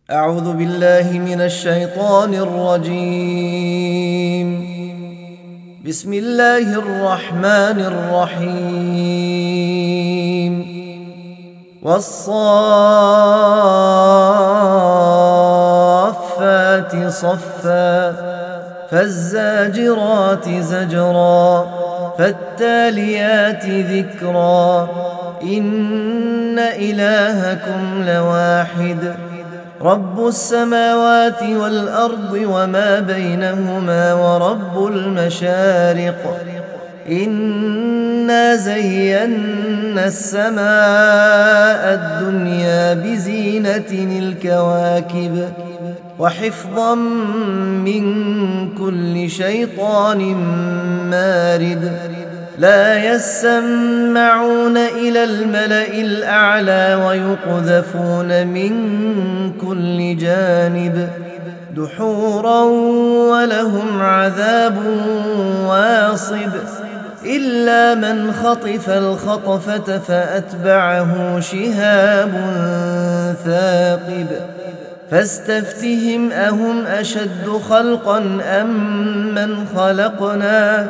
أعوذ بالله من الشيطان الرجيم. بسم الله الرحمن الرحيم. والصافات صفا فالزاجرات زجرا فالتاليات ذكرا إن إلهكم لواحد رب السماوات والأرض وما بينهما ورب المشارق إنا زينا السماء الدنيا بزينة الكواكب وحفظا من كل شيطان مارد لا يسمعون إلى الملأ الأعلى ويقذفون من كل جانب دحورا ولهم عذاب واصب إلا من خطف الخطفة فأتبعه شهاب ثاقب فاستفتهم أهم أشد خلقا أم من خلقنا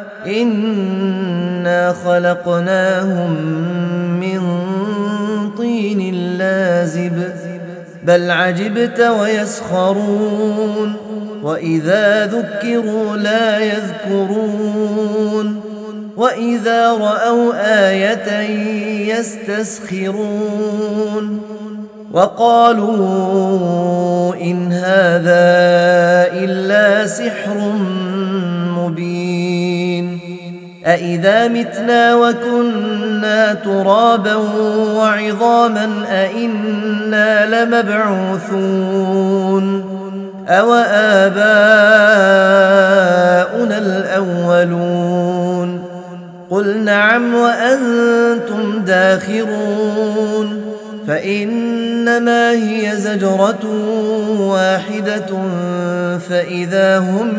إنا خلقناهم من طين لازب بل عجبت ويسخرون وإذا ذكروا لا يذكرون وإذا رأوا آية يستسخرون وقالوا إن هذا إلا سحر مبين أإذا متنا وكنا ترابا وعظاما أإنا لمبعوثون أو آباؤنا الأولون قل نعم وأنتم داخرون فإنما هي زجرة واحدة فإذا هم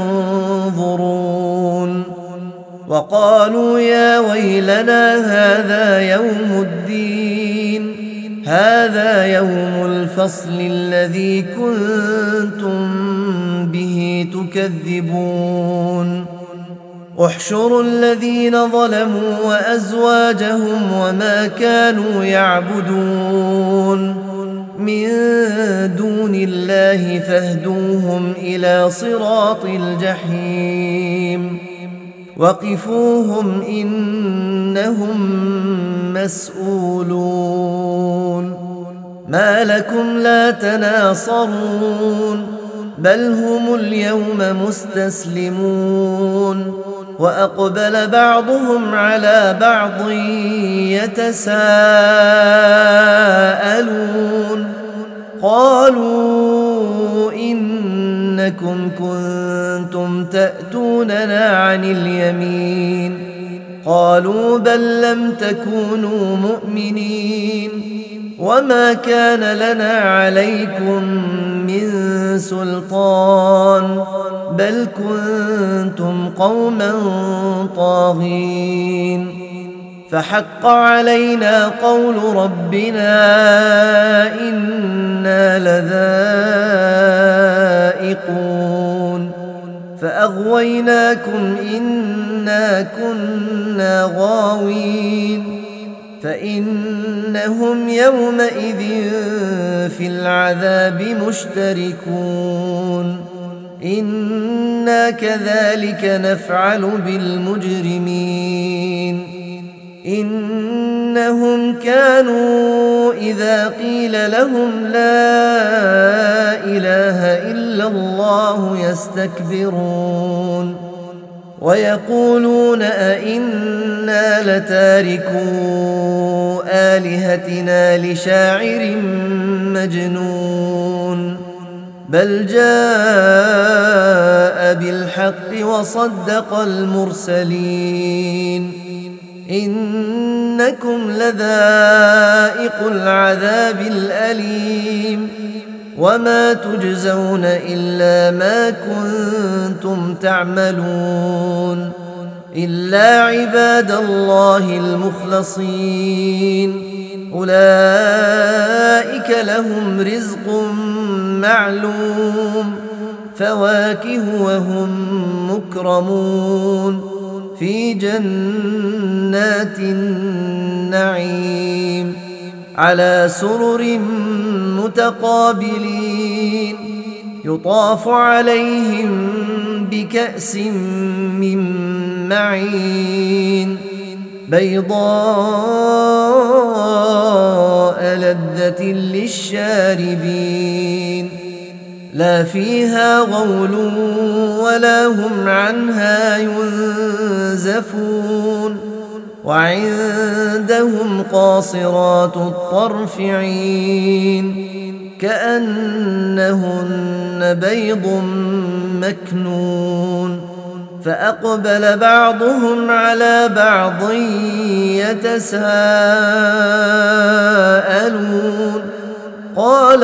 ينظرون وقالوا يا ويلنا هذا يوم الدين هذا يوم الفصل الذي كنتم به تكذبون احشروا الذين ظلموا وأزواجهم وما كانوا يعبدون من دون الله فاهدوهم إلى صراط الجحيم وقفوهم إنهم مسؤولون ما لكم لا تناصرون بل هم اليوم مستسلمون وأقبل بعضهم على بعض يتساءلون قالوا إنكم كنتم تأتوننا عن اليمين قالوا بل لم تكونوا مؤمنين وما كان لنا عليكم من سلطان بل كنتم قوما طاغين فحق علينا قول ربنا إنا لذائقون فأغويناكم إنا كنا غاوين فإنهم يومئذ في العذاب مشتركون إنا كذلك نفعل بالمجرمين إنهم كانوا إذا قيل لهم لا إله إلا الله يستكبرون ويقولون أئنا لتاركو آلهتنا لشاعر مجنون بل جاء بالحق وصدق المرسلين إنكم لذائق العذاب الأليم وما تجزون إلا ما كنتم تعملون إلا عباد الله المخلصين أولئك لهم رزق معلوم فواكه وهم مكرمون في جنات النعيم على سرر متقابلين يطاف عليهم بكأس من معين بيضاء لذة للشاربين لا فيها غول ولا هم عنها ينزفون وعندهم قاصرات الطرف عين كأنهن بيض مكنون فأقبل بعضهم على بعض يتساءلون قال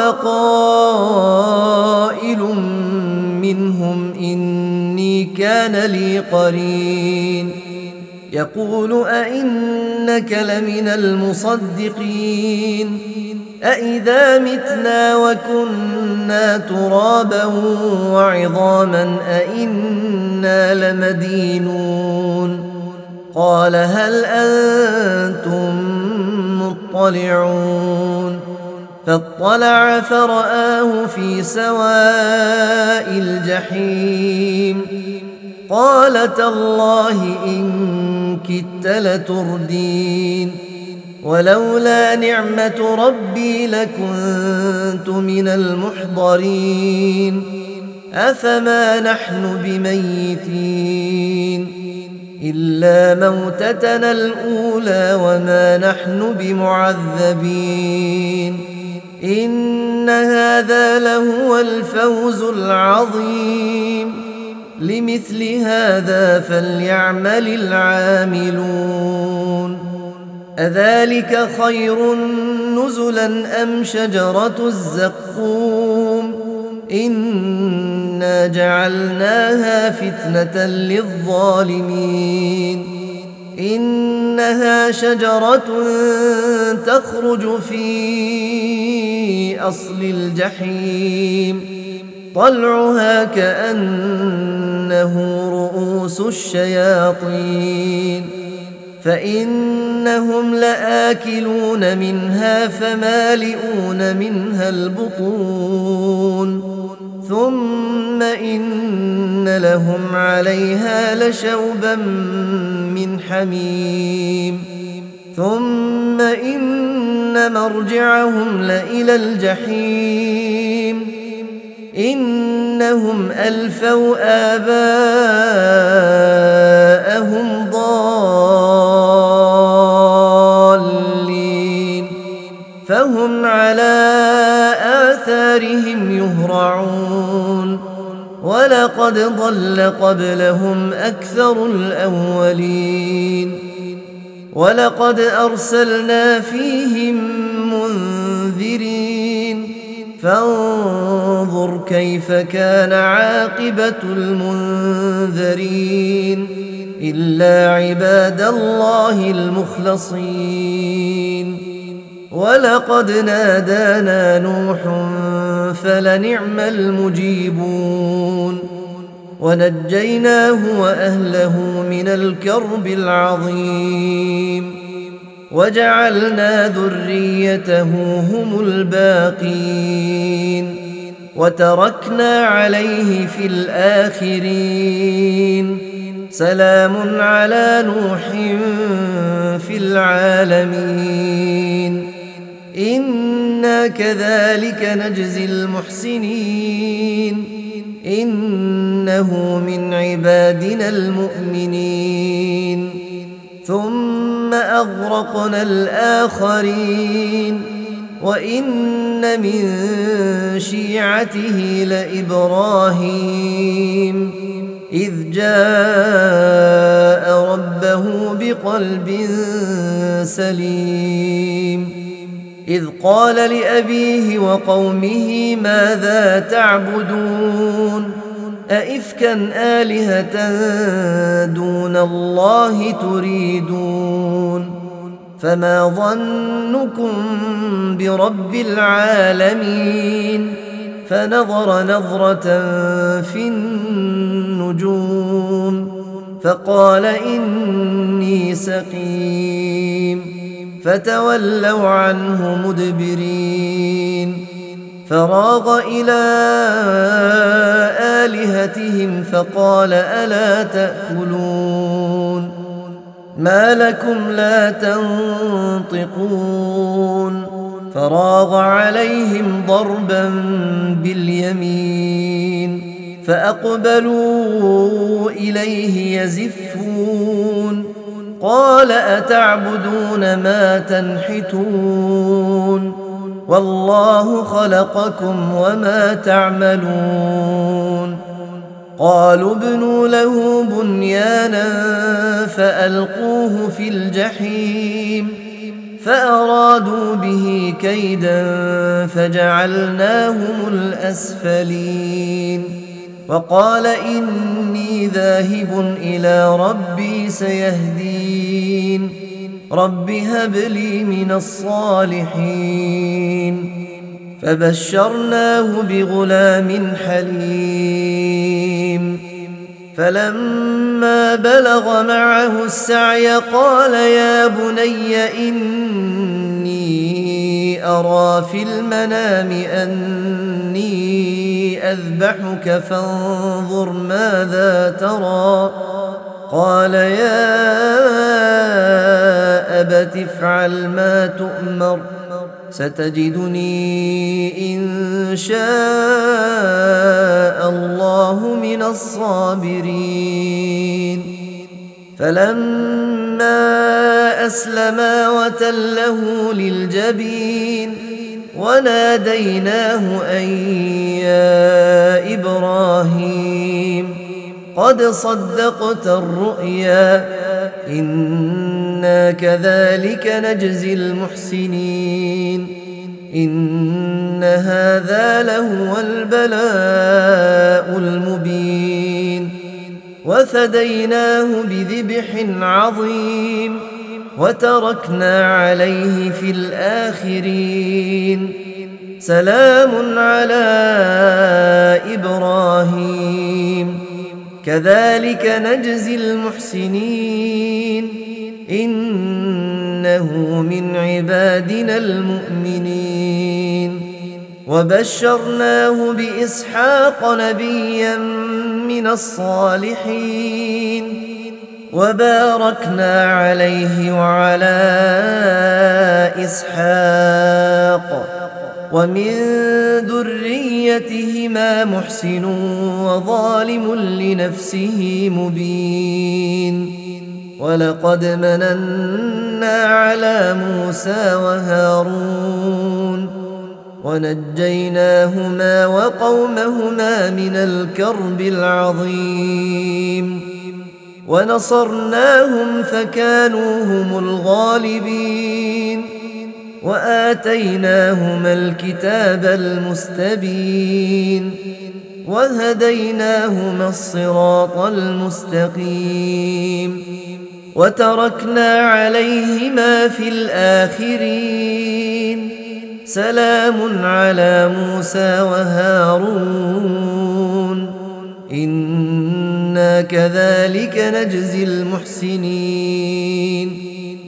قائل منهم إني كان لي قرين يقول أئنك لمن المصدقين أئذا متنا وكنا ترابا وعظاما أئنا لمدينون قال هل أنتم مطلعون فاطلع فرآه في سواء الجحيم قال تالله إن كدت لتردين ولولا نعمة ربي لكنت من المحضرين أفما نحن بميتين إلا موتتنا الأولى وما نحن بمعذبين إن هذا لهو الفوز العظيم لمثل هذا فليعمل العاملون أذلك خير نزلا أم شجرة الزقوم إنا جعلناها فتنة للظالمين إنها شجرة تخرج في أصل الجحيم طلعها كأنه رؤوس الشياطين فإنهم لآكلون منها فمالئون منها البطون ثم إن لهم عليها لشوبا من حميم ثم إن مرجعهم لإلى الجحيم إنهم ألفوا آباءهم ضالين فهم على آثارهم يهرعون ولقد ضل قبلهم أكثر الأولين ولقد أرسلنا فيهم منذرين فانظر كيف كان عاقبة المنذرين إلا عباد الله المخلصين ولقد نادانا نوح فلنعم المجيبون ونجيناه وأهله من الكرب العظيم وجعلنا ذريته هم الباقين وتركنا عليه في الآخرين سلام على نوح في العالمين إنا كذلك نجزي المحسنين إنه من عبادنا المؤمنين ثم أغرقنا الآخرين وإن من شيعته لإبراهيم إذ جاء ربه بقلب سليم إذ قال لأبيه وقومه ماذا تعبدون أئفكا آلهة دون الله تريدون فما ظنكم برب العالمين فنظر نظرة في النجوم فقال إني سقيم فتولوا عنه مدبرين فراغ إلى آلهتهم فقال ألا تأكلون ما لكم لا تنطقون فراغ عليهم ضربا باليمين فأقبلوا إليه يزفون قال أتعبدون ما تنحتون والله خلقكم وما تعملون قالوا ابنوا له بنيانا فألقوه في الجحيم فأرادوا به كيدا فجعلناهم الأسفلين وقال إني ذاهب إلى ربي سيهدين رب هب لي من الصالحين فبشرناه بغلام حليم فلما بلغ معه السعي قال يا بني إني أرى في المنام أني أذبحك فانظر ماذا ترى قال يا أبت افعل ما تؤمر ستجدني إن شاء الله من الصابرين فلما أسلما وتله للجبين وناديناه أن يا إبراهيم قد صدقت الرؤيا إنا كذلك نجزي المحسنين إن هذا لهو البلاء المبين وفديناه بذبح عظيم وتركنا عليه في الآخرين سلام على إبراهيم كذلك نجزي المحسنين إنه من عبادنا المؤمنين وبشرناه بإسحاق نبيا من الصالحين وباركنا عليه وعلى إسحاق ومن ذريتهما محسن وظالم لنفسه مبين ولقد مننا على موسى وهارون ونجيناهما وقومهما من الكرب العظيم ونصرناهم فكانوا هم الغالبين وآتيناهما الكتاب المستبين وهديناهما الصراط المستقيم وتركنا عليهما في الآخرين سلام على موسى وهارون إنا كذلك نجزي المحسنين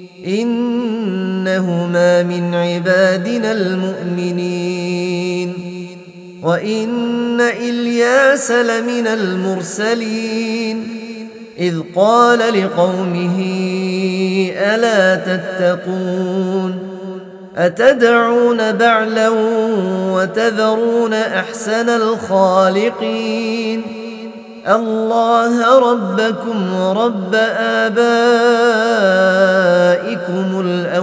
إنهما من عبادنا المؤمنين وإن إلياس لمن المرسلين إذ قال لقومه ألا تتقون أتدعون بعلا وتذرون أحسن الخالقين الله ربكم ورب آبائكم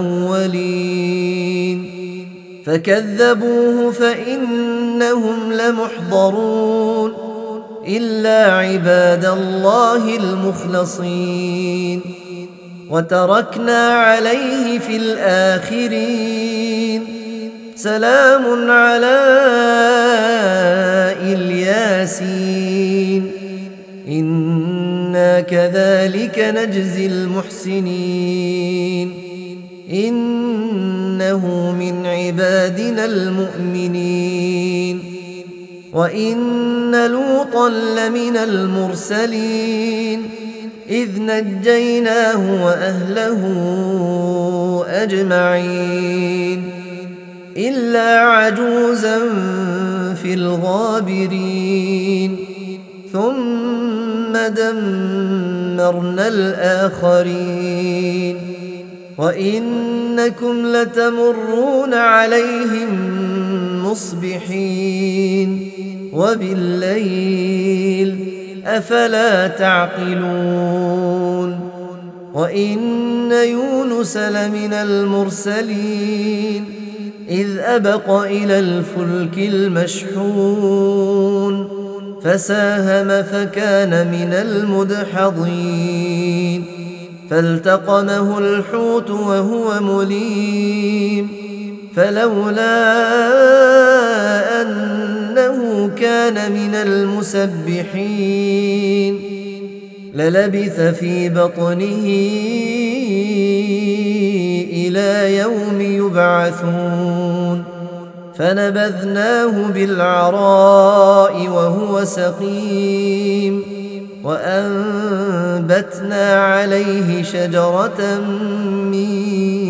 الأولين فكذبوه فإنهم لمحضرون إلا عباد الله المخلصين وتركنا عليه في الآخرين سلام على الياسين إنا كذلك نجزي المحسنين المؤمنين. وإن لوطا لمن المرسلين إذ نجيناه وأهله أجمعين إلا عجوزا في الغابرين ثم دمرنا الآخرين. وإنكم لتمرون عليهم مصبحين وبالليل أفلا تعقلون. وإن يونس لمن المرسلين إذ أبق إلى الفلك المشحون فساهم فكان من المدحضين فالتقمه الحوت وهو مليم فلولا أنه كان من المسبحين للبث في بطنه إلى يوم يبعثون. فنبذناه بالعراء وهو سقيم وأنبتنا عليه شجرة من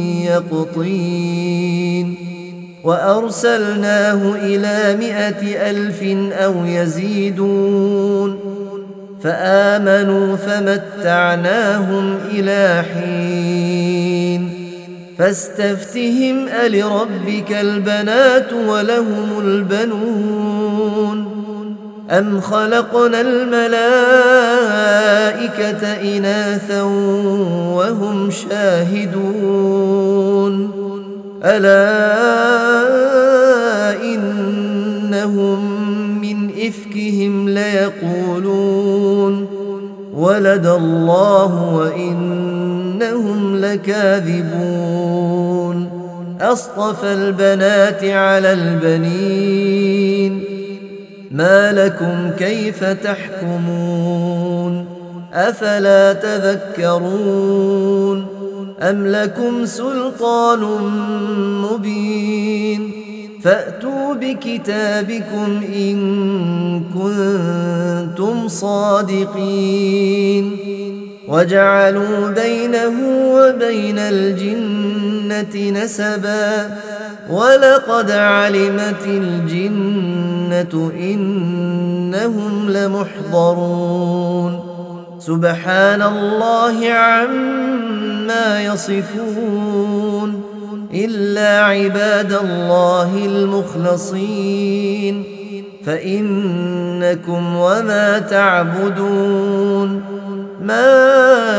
يقطين وأرسلناه إلى 100,000 أو يزيدون فآمنوا فمتعناهم إلى حين. فاستفتهم ألربك البنات ولهم البنون أم خلقنا الملائكة إناثا وهم شاهدون ألا إنهم من إفكهم ليقولون ولد الله وإنهم لكاذبون أصطفى البنات على البنين ما لكم كيف تحكمون أفلا تذكرون أم لكم سلطان مبين فأتوا بكتابكم إن كنتم صادقين. وجعلوا بينه وبين الجنة نسبا ولقد علمت الجنة إنهم لمحضرون. سبحان الله عما يصفون إلا عباد الله المخلصين فإنكم وما تعبدون ما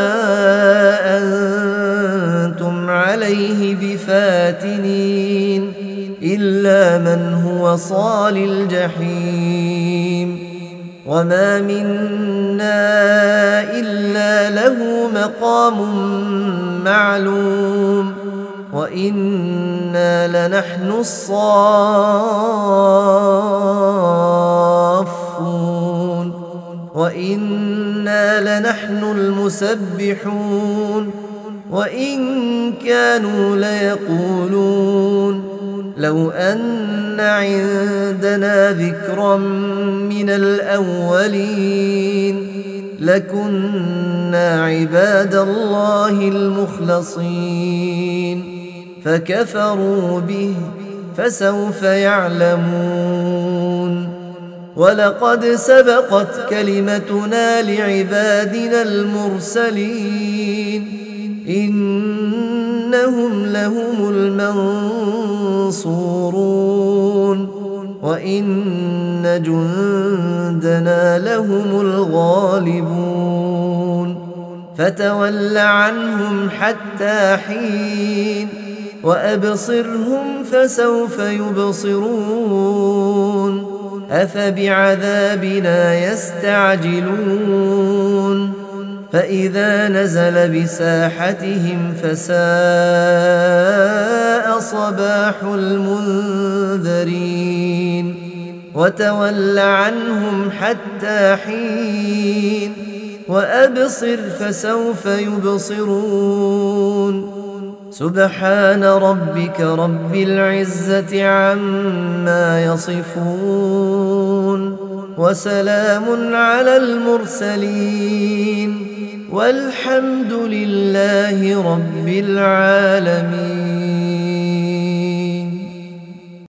أنتم عليه بفاتنين إلا من هو صال الجحيم. وما منا إلا له مقام معلوم وإنا لنحن الصافون وإنا لنحن المسبحون. وإن كانوا ليقولون لو أن عندنا ذكرا من الأولين لكنا عباد الله المخلصين فكفروا به فسوف يعلمون. ولقد سبقت كلمتنا لعبادنا المرسلين إنهم لهم المنصورون وإن جندنا لهم الغالبون. فتول عنهم حتى حين وأبصرهم فسوف يبصرون أفبعذابنا يستعجلون فإذا نزل بساحتهم فساء صباح المنذرين. وتول عنهم حتى حين وأبصر فسوف يبصرون سبحان ربك رب العزة عما يصفون وسلام على المرسلين والحمد لله رب العالمين.